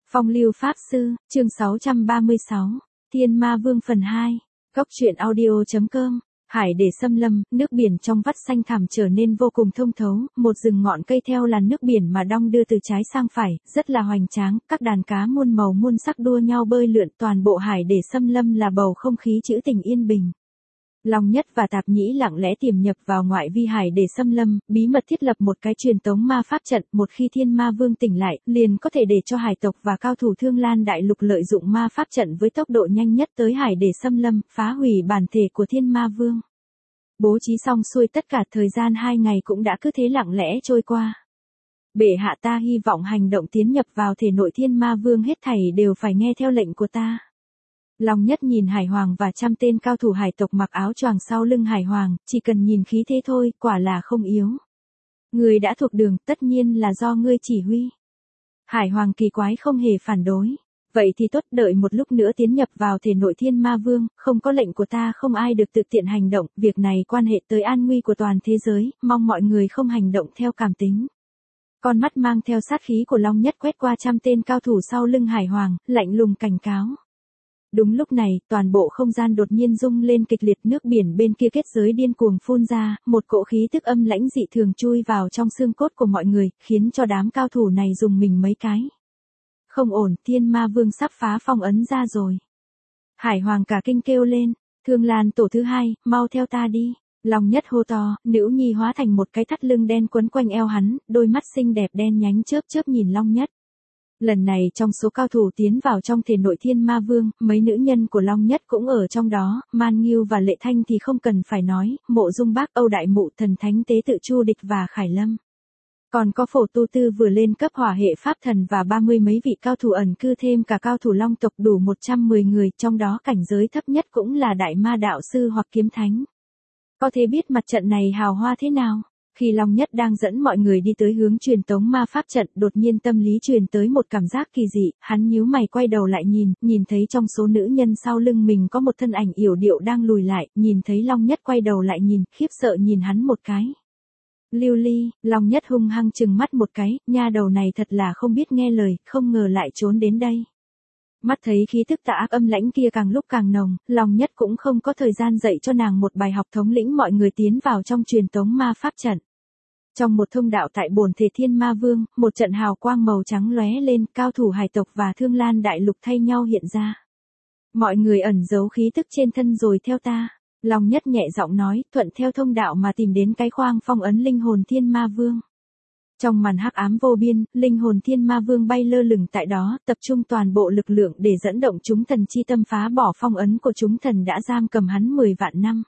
Phong lưu Pháp Sư, chương 636, Thiên Ma Vương phần 2, Cốc truyện audio.com. Hải để xâm lâm, nước biển trong vắt xanh thẳm trở nên vô cùng thông thấu, một rừng ngọn cây theo làn nước biển mà đong đưa từ trái sang phải, rất là hoành tráng, các đàn cá muôn màu muôn sắc đua nhau bơi lượn, toàn bộ hải để xâm lâm là bầu không khí trữ tình yên bình. Long Nhất và Tạp Nhĩ lặng lẽ tiềm nhập vào ngoại vi hải để xâm lâm, bí mật thiết lập một cái truyền tống ma pháp trận, một khi Thiên Ma Vương tỉnh lại, liền có thể để cho hải tộc và cao thủ Thương Lan Đại Lục lợi dụng ma pháp trận với tốc độ nhanh nhất tới hải để xâm lâm, phá hủy bản thể của Thiên Ma Vương. Bố trí xong xuôi tất cả, thời gian 2 ngày cũng đã cứ thế lặng lẽ trôi qua. Bệ hạ, ta hy vọng hành động tiến nhập vào thể nội Thiên Ma Vương hết thảy đều phải nghe theo lệnh của ta. Long Nhất nhìn Hải Hoàng và 100 tên cao thủ hải tộc mặc áo choàng sau lưng Hải Hoàng, chỉ cần nhìn khí thế thôi, quả là không yếu. Ngươi đã thuộc đường, tất nhiên là do ngươi chỉ huy. Hải Hoàng kỳ quái không hề phản đối. Vậy thì tốt, đợi một lúc nữa tiến nhập vào thể nội Thiên Ma Vương, không có lệnh của ta không ai được tự tiện hành động, việc này quan hệ tới an nguy của toàn thế giới, mong mọi người không hành động theo cảm tính. Con mắt mang theo sát khí của Long Nhất quét qua 100 tên cao thủ sau lưng Hải Hoàng, lạnh lùng cảnh cáo. Đúng lúc này, toàn bộ không gian đột nhiên rung lên kịch liệt, nước biển bên kia kết giới điên cuồng phun ra, một cỗ khí tức âm lãnh dị thường chui vào trong xương cốt của mọi người, khiến cho đám cao thủ này rùng mình mấy cái. Không ổn, Thiên Ma Vương sắp phá phong ấn ra rồi. Hải Hoàng cả kinh kêu lên, Thương Lan tổ thứ 2, mau theo ta đi. Long Nhất hô to, Nữ Nhi hóa thành một cái thắt lưng đen quấn quanh eo hắn, đôi mắt xinh đẹp đen nhánh chớp chớp nhìn Long Nhất. Lần này trong số cao thủ tiến vào trong thể nội Thiên Ma Vương, mấy nữ nhân của Long Nhất cũng ở trong đó, Man Nghiêu và Lệ Thanh thì không cần phải nói, Mộ Dung Bác, Âu Đại Mụ, Thần Thánh Tế Tự, Chu Địch và Khải Lâm. Còn có Phổ Tu Tư vừa lên cấp hỏa hệ pháp thần và 30 mấy vị cao thủ ẩn cư, thêm cả cao thủ Long tộc đủ 110 người, trong đó cảnh giới thấp nhất cũng là Đại Ma Đạo Sư hoặc Kiếm Thánh. Có thể biết mặt trận này hào hoa thế nào? Khi Long Nhất đang dẫn mọi người đi tới hướng truyền tống ma pháp trận, đột nhiên tâm lý truyền tới một cảm giác kỳ dị, hắn nhíu mày quay đầu lại nhìn thấy trong số nữ nhân sau lưng mình có một thân ảnh yểu điệu đang lùi lại, nhìn thấy Long Nhất quay đầu lại khiếp sợ nhìn hắn một cái. Lưu Ly, Long Nhất hung hăng trừng mắt một cái, nha đầu này thật là không biết nghe lời, không ngờ lại trốn đến đây. Mắt thấy khí tức tà ác âm lãnh kia càng lúc càng nồng, Long Nhất cũng không có thời gian dạy cho nàng một bài học, thống lĩnh mọi người tiến vào trong truyền tống ma pháp trận. Trong một thông đạo tại bổn thể Thiên Ma Vương, một trận hào quang màu trắng lóe lên, cao thủ hải tộc và Thương Lan Đại Lục thay nhau hiện ra. Mọi người ẩn giấu khí tức trên thân rồi theo ta. Long Nhất nhẹ giọng nói, thuận theo thông đạo mà tìm đến cái khoang phong ấn linh hồn Thiên Ma Vương. Trong màn hắc ám vô biên, linh hồn Thiên Ma Vương bay lơ lửng tại đó, tập trung toàn bộ lực lượng để dẫn động chúng thần chi tâm phá bỏ phong ấn của chúng thần đã giam cầm hắn 10 vạn năm.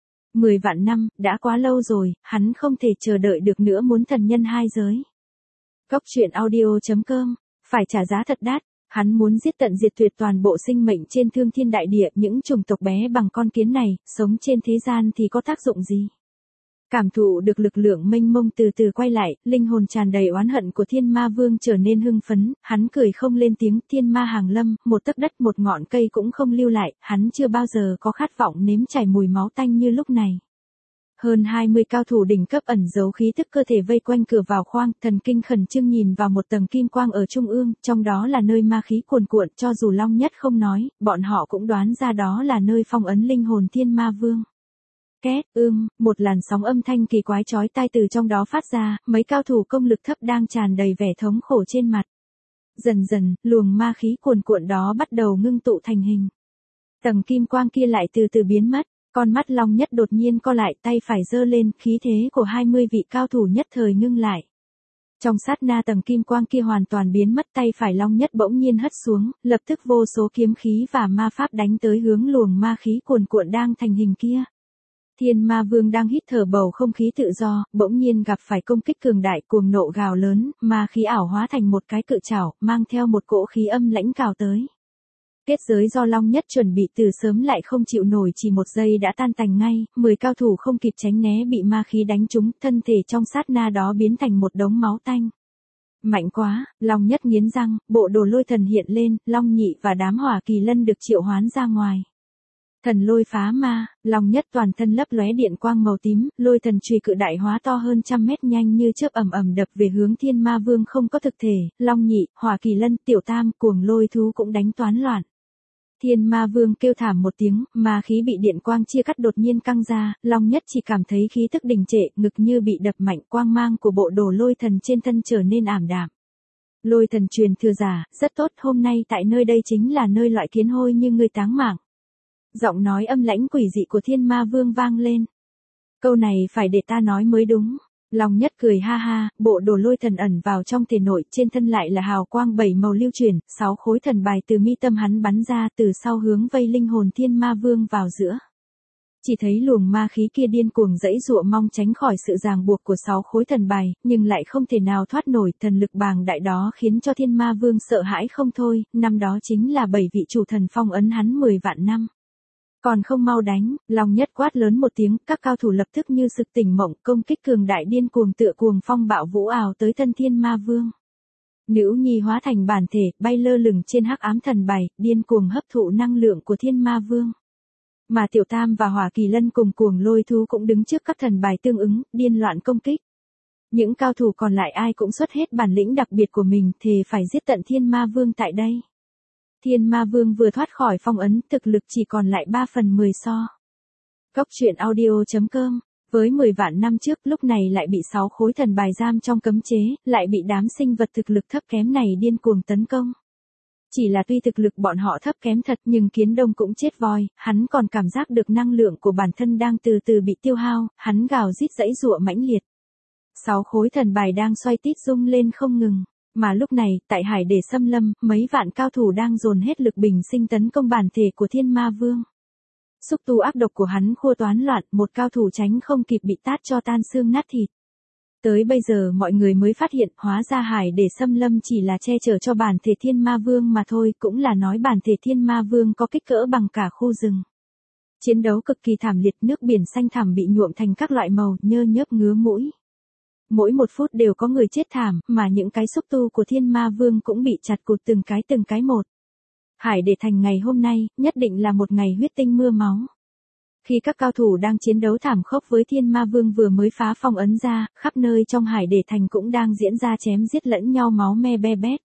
10 vạn năm, đã quá lâu rồi, hắn không thể chờ đợi được nữa, muốn thần nhân hai giới. Cốc truyện audio.com, phải trả giá thật đắt, hắn muốn giết tận diệt tuyệt toàn bộ sinh mệnh trên thương thiên đại địa, những chủng tộc bé bằng con kiến này, sống trên thế gian thì có tác dụng gì? Cảm thụ được lực lượng mênh mông từ từ quay lại, linh hồn tràn đầy oán hận của Thiên Ma Vương trở nên hưng phấn, hắn cười không lên tiếng, Thiên Ma hàng lâm, một tấc đất một ngọn cây cũng không lưu lại, hắn chưa bao giờ có khát vọng nếm trải mùi máu tanh như lúc này. Hơn 20 cao thủ đỉnh cấp ẩn giấu khí tức cơ thể vây quanh cửa vào khoang, thần kinh khẩn trương nhìn vào một tầng kim quang ở trung ương, trong đó là nơi ma khí cuồn cuộn, cho dù Long Nhất không nói, bọn họ cũng đoán ra đó là nơi phong ấn linh hồn Thiên Ma Vương. Két, một làn sóng âm thanh kỳ quái chói tai từ trong đó phát ra, mấy cao thủ công lực thấp đang tràn đầy vẻ thống khổ trên mặt. Dần dần, luồng ma khí cuồn cuộn đó bắt đầu ngưng tụ thành hình. Tầng kim quang kia lại từ từ biến mất, con mắt Long Nhất đột nhiên co lại, tay phải giơ lên, khí thế của 20 vị cao thủ nhất thời ngưng lại. Trong sát na tầng kim quang kia hoàn toàn biến mất, tay phải Long Nhất bỗng nhiên hất xuống, lập tức vô số kiếm khí và ma pháp đánh tới hướng luồng ma khí cuồn cuộn đang thành hình kia. Thiên Ma Vương đang hít thở bầu không khí tự do, bỗng nhiên gặp phải công kích cường đại, cuồng nộ gào lớn, ma khí ảo hóa thành một cái cự trảo, mang theo một cỗ khí âm lãnh cào tới. Kết giới do Long Nhất chuẩn bị từ sớm lại không chịu nổi, chỉ một giây đã tan tành ngay, 10 cao thủ không kịp tránh né bị ma khí đánh trúng, thân thể trong sát na đó biến thành một đống máu tanh. Mạnh quá, Long Nhất nghiến răng, bộ đồ lôi thần hiện lên, Long Nhị và đám hỏa kỳ lân được triệu hoán ra ngoài. Thần lôi phá ma, Long Nhất toàn thân lấp lóe điện quang màu tím, lôi thần chùy cự đại hóa to hơn 100 mét nhanh như chớp ầm ầm đập về hướng Thiên Ma Vương không có thực thể, Long Nhị, Hỏa Kỳ Lân, Tiểu Tam, cuồng lôi thú cũng đánh toán loạn. Thiên Ma Vương kêu thảm một tiếng, ma khí bị điện quang chia cắt đột nhiên căng ra, Long Nhất chỉ cảm thấy khí tức đình trệ, ngực như bị đập mạnh, quang mang của bộ đồ lôi thần trên thân trở nên ảm đạm. Lôi thần truyền thừa giả, rất tốt, hôm nay tại nơi đây chính là nơi loại kiến hôi như ngươi táng mạng. Giọng nói âm lãnh quỷ dị của Thiên Ma Vương vang lên. Câu này phải để ta nói mới đúng. Long Nhất cười ha ha, bộ đồ lôi thần ẩn vào trong thể nội, trên thân lại là hào quang 7 màu lưu chuyển, 6 khối thần bài từ mi tâm hắn bắn ra, từ sau hướng vây linh hồn Thiên Ma Vương vào giữa. Chỉ thấy luồng ma khí kia điên cuồng giãy giụa mong tránh khỏi sự ràng buộc của 6 khối thần bài, nhưng lại không thể nào thoát nổi, thần lực bàng đại đó khiến cho Thiên Ma Vương sợ hãi không thôi, năm đó chính là 7 vị chủ thần phong ấn hắn 10 vạn năm. Còn không mau đánh, Long Nhất quát lớn một tiếng, các cao thủ lập tức như sực tỉnh mộng, công kích cường đại điên cuồng tựa cuồng phong bạo vũ ào tới thân Thiên Ma Vương. Nữ nhi hóa thành bản thể, bay lơ lửng trên hắc ám thần bài, điên cuồng hấp thụ năng lượng của Thiên Ma Vương. Mà Tiểu Tam và Hỏa Kỳ Lân cùng cuồng lôi thú cũng đứng trước các thần bài tương ứng, điên loạn công kích. Những cao thủ còn lại ai cũng xuất hết bản lĩnh đặc biệt của mình, thề phải giết tận Thiên Ma Vương tại đây. Thiên Ma Vương vừa thoát khỏi phong ấn, thực lực chỉ còn lại 3/10 so. Góc truyện audio.com, với 10 vạn năm trước lúc này lại bị 6 khối thần bài giam trong cấm chế, lại bị đám sinh vật thực lực thấp kém này điên cuồng tấn công. Chỉ là tuy thực lực bọn họ thấp kém thật nhưng Kiến Đông cũng chết voi, hắn còn cảm giác được năng lượng của bản thân đang từ từ bị tiêu hao, hắn gào rít giãy giụa mãnh liệt. 6 khối thần bài đang xoay tít rung lên không ngừng. Mà lúc này, tại Hải Để Xâm Lâm, mấy vạn cao thủ đang dồn hết lực bình sinh tấn công bản thể của Thiên Ma Vương. Xúc tu ác độc của hắn khua toán loạn, một cao thủ tránh không kịp bị tát cho tan xương nát thịt. Tới bây giờ mọi người mới phát hiện, hóa ra Hải Để Xâm Lâm chỉ là che chở cho bản thể Thiên Ma Vương mà thôi, cũng là nói bản thể Thiên Ma Vương có kích cỡ bằng cả khu rừng. Chiến đấu cực kỳ thảm liệt, nước biển xanh thẳm bị nhuộm thành các loại màu, nhơ nhớp ngứa mũi. Mỗi 1 phút đều có người chết thảm, mà những cái xúc tu của Thiên Ma Vương cũng bị chặt cụt từng cái một. Hải Để Thành ngày hôm nay, nhất định là một ngày huyết tinh mưa máu. Khi các cao thủ đang chiến đấu thảm khốc với Thiên Ma Vương vừa mới phá phong ấn ra, khắp nơi trong Hải Để Thành cũng đang diễn ra chém giết lẫn nhau máu me be bét.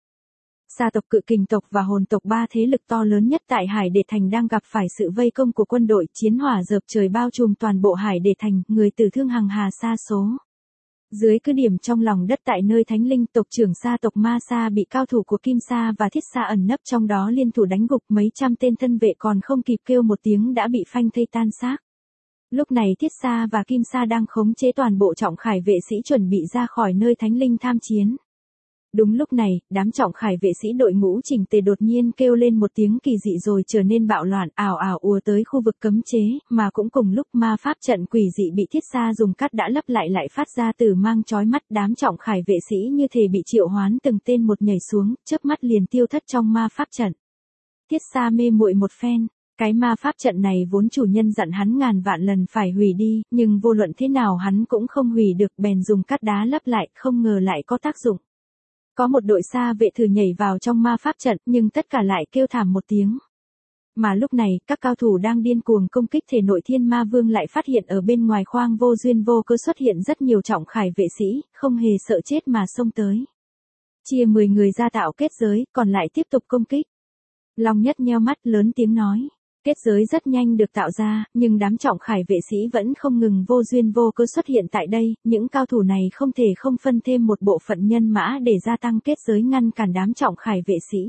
Sa tộc, Cự Kình tộc và Hồn tộc, 3 thế lực to lớn nhất tại Hải Để Thành đang gặp phải sự vây công của quân đội, chiến hỏa dợp trời bao trùm toàn bộ Hải Để Thành, người tử thương hằng hà sa số. Dưới cứ điểm trong lòng đất tại nơi thánh linh, tộc trưởng Sa tộc Ma Sa bị cao thủ của Kim Sa và Thiết Sa ẩn nấp trong đó liên thủ đánh gục, mấy trăm tên thân vệ còn không kịp kêu một tiếng đã bị phanh thây tan xác. Lúc này Thiết Sa và Kim Sa đang khống chế toàn bộ trọng khải vệ sĩ chuẩn bị ra khỏi nơi thánh linh tham chiến. Đúng lúc này, đám trọng khải vệ sĩ đội ngũ chỉnh tề đột nhiên kêu lên một tiếng kỳ dị rồi trở nên bạo loạn, ào ào ùa tới khu vực cấm chế, mà cũng cùng lúc ma pháp trận quỷ dị bị Thiết Sa dùng cắt đã lấp lại phát ra từ mang chói mắt, đám trọng khải vệ sĩ như thể bị triệu hoán từng tên một nhảy xuống, chớp mắt liền tiêu thất trong ma pháp trận. Thiết Sa mê muội một phen. Cái ma pháp trận này vốn chủ nhân dặn hắn ngàn vạn lần phải hủy đi, nhưng vô luận thế nào hắn cũng không hủy được, bèn dùng cắt đá lấp lại, không ngờ lại có tác dụng. Có một đội xa vệ thử nhảy vào trong ma pháp trận, nhưng tất cả lại kêu thảm một tiếng. Mà lúc này, các cao thủ đang điên cuồng công kích thể nội Thiên Ma Vương lại phát hiện ở bên ngoài khoang vô duyên vô cớ xuất hiện rất nhiều trọng khải vệ sĩ, không hề sợ chết mà xông tới. Chia 10 người ra tạo kết giới, còn lại tiếp tục công kích. Long Nhất nheo mắt lớn tiếng nói. Kết giới rất nhanh được tạo ra, nhưng đám trọng khải vệ sĩ vẫn không ngừng vô duyên vô cớ xuất hiện tại đây, những cao thủ này không thể không phân thêm một bộ phận nhân mã để gia tăng kết giới ngăn cản đám trọng khải vệ sĩ.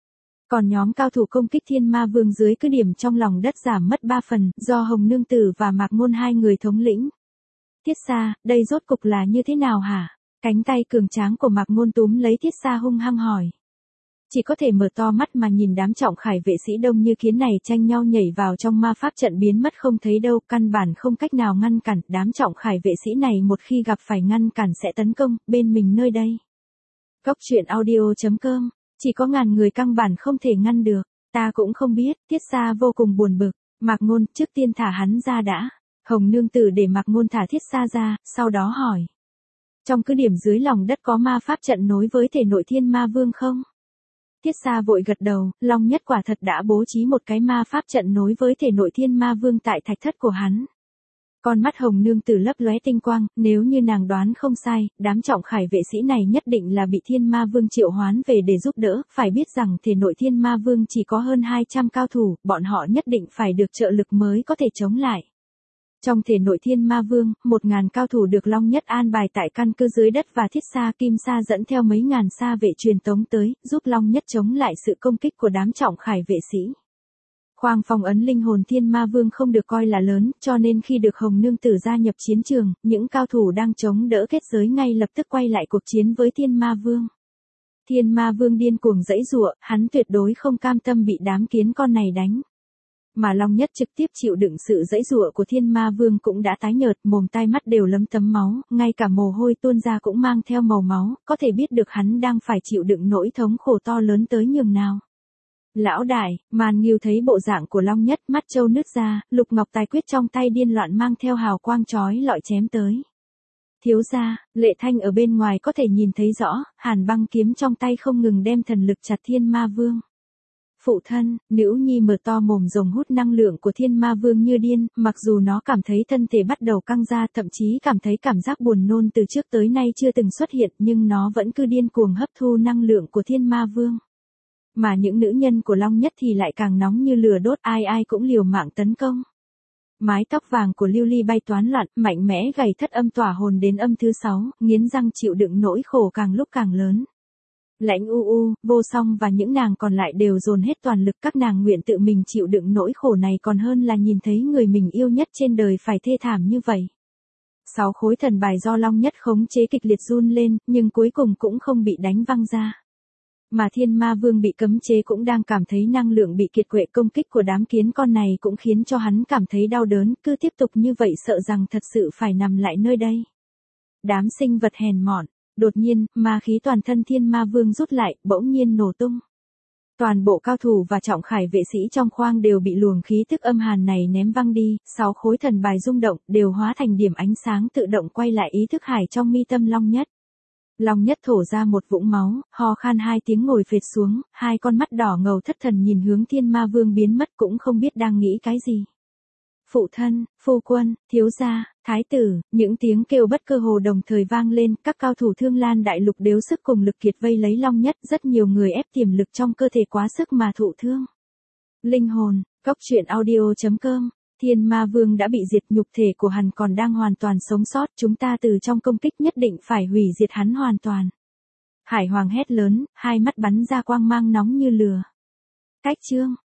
Còn nhóm cao thủ công kích Thiên Ma Vương dưới cứ điểm trong lòng đất giảm mất 3 phần, do Hồng Nương Tử và Mạc Ngôn hai người thống lĩnh. Thiết Sa, đây rốt cục là như thế nào hả? Cánh tay cường tráng của Mạc Ngôn túm lấy Thiết Sa hung hăng hỏi. Chỉ có thể mở to mắt mà nhìn đám trọng khải vệ sĩ đông như kiến này tranh nhau nhảy vào trong ma pháp trận biến mất không thấy đâu, căn bản không cách nào ngăn cản, đám trọng khải vệ sĩ này một khi gặp phải ngăn cản sẽ tấn công, bên mình nơi đây. Góc truyện audio.com, chỉ có ngàn người căn bản không thể ngăn được, ta cũng không biết, Thiết Sa vô cùng buồn bực, Mạc Ngôn, trước tiên thả hắn ra đã. Hồng Nương Tử để Mạc Ngôn thả Thiết Sa ra, sau đó hỏi. Trong cứ điểm dưới lòng đất có ma pháp trận nối với thể nội Thiên Ma Vương không? Thiết Sa vội gật đầu, Long Nhất quả thật đã bố trí một cái ma pháp trận nối với thể nội Thiên Ma Vương tại thạch thất của hắn. Con mắt Hồng Nương Tử lấp lóe tinh quang, nếu như nàng đoán không sai, đám trọng khải vệ sĩ này nhất định là bị Thiên Ma Vương triệu hoán về để giúp đỡ, phải biết rằng thể nội Thiên Ma Vương chỉ có hơn 200 cao thủ, bọn họ nhất định phải được trợ lực mới có thể chống lại. Trong thể nội Thiên Ma Vương, 1000 cao thủ được Long Nhất an bài tại căn cứ dưới đất và Thiết Sa Kim Sa dẫn theo mấy ngàn sa vệ truyền tống tới, giúp Long Nhất chống lại sự công kích của đám trọng khải vệ sĩ. Khoang phong ấn linh hồn Thiên Ma Vương không được coi là lớn, cho nên khi được Hồng Nương Tử gia nhập chiến trường, những cao thủ đang chống đỡ kết giới ngay lập tức quay lại cuộc chiến với Thiên Ma Vương. Thiên Ma Vương điên cuồng giãy giụa, hắn tuyệt đối không cam tâm bị đám kiến con này đánh. Mà Long Nhất trực tiếp chịu đựng sự giãy giụa của Thiên Ma Vương cũng đã tái nhợt, mồm tai mắt đều lấm tấm máu, ngay cả mồ hôi tuôn ra cũng mang theo màu máu, có thể biết được hắn đang phải chịu đựng nỗi thống khổ to lớn tới nhường nào. Lão đại, Màn Nghiêu thấy bộ dạng của Long Nhất, mắt trâu nứt ra, lục ngọc tài quyết trong tay điên loạn mang theo hào quang chói lọi chém tới. Thiếu gia, Lệ Thanh ở bên ngoài có thể nhìn thấy rõ, hàn băng kiếm trong tay không ngừng đem thần lực chặt Thiên Ma Vương. Phụ thân, Nữ Nhi mở to mồm rồng hút năng lượng của Thiên Ma Vương như điên, mặc dù nó cảm thấy thân thể bắt đầu căng ra, thậm chí cảm thấy cảm giác buồn nôn từ trước tới nay chưa từng xuất hiện, nhưng nó vẫn cứ điên cuồng hấp thu năng lượng của Thiên Ma Vương. Mà những nữ nhân của Long Nhất thì lại càng nóng như lửa đốt, ai ai cũng liều mạng tấn công. Mái tóc vàng của Lưu Ly bay toán loạn, mạnh mẽ gầy thất âm tỏa hồn đến âm thứ 6, nghiến răng chịu đựng nỗi khổ càng lúc càng lớn. Lãnh U U, Vô Song và những nàng còn lại đều dồn hết toàn lực, các nàng nguyện tự mình chịu đựng nỗi khổ này còn hơn là nhìn thấy người mình yêu nhất trên đời phải thê thảm như vậy. 6 khối thần bài do Long Nhất khống chế kịch liệt run lên, nhưng cuối cùng cũng không bị đánh văng ra. Mà Thiên Ma Vương bị cấm chế cũng đang cảm thấy năng lượng bị kiệt quệ, công kích của đám kiến con này cũng khiến cho hắn cảm thấy đau đớn, cứ tiếp tục như vậy sợ rằng thật sự phải nằm lại nơi đây. Đám sinh vật hèn mọn. Đột nhiên, ma khí toàn thân Thiên Ma Vương rút lại, bỗng nhiên nổ tung. Toàn bộ cao thủ và trọng khải vệ sĩ trong khoang đều bị luồng khí tức âm hàn này ném văng đi, 6 khối thần bài rung động, đều hóa thành điểm ánh sáng tự động quay lại ý thức hải trong mi tâm Long Nhất. Long Nhất thổ ra một vũng máu, ho khan 2 tiếng ngồi phệt xuống, 2 con mắt đỏ ngầu thất thần nhìn hướng Thiên Ma Vương biến mất, cũng không biết đang nghĩ cái gì. Phụ thân, phu quân, thiếu gia, thái tử, những tiếng kêu bất cơ hồ đồng thời vang lên, các cao thủ Thương Lan đại lục đều sức cùng lực kiệt vây lấy Long Nhất, rất nhiều người ép tiềm lực trong cơ thể quá sức mà thụ thương. Linh hồn, Cốc.truyện audio.com. Thiên Ma Vương đã bị diệt, nhục thể của hắn còn đang hoàn toàn sống sót, chúng ta từ trong công kích nhất định phải hủy diệt hắn hoàn toàn. Hải Hoàng hét lớn, hai mắt bắn ra quang mang nóng như lửa. Cách chương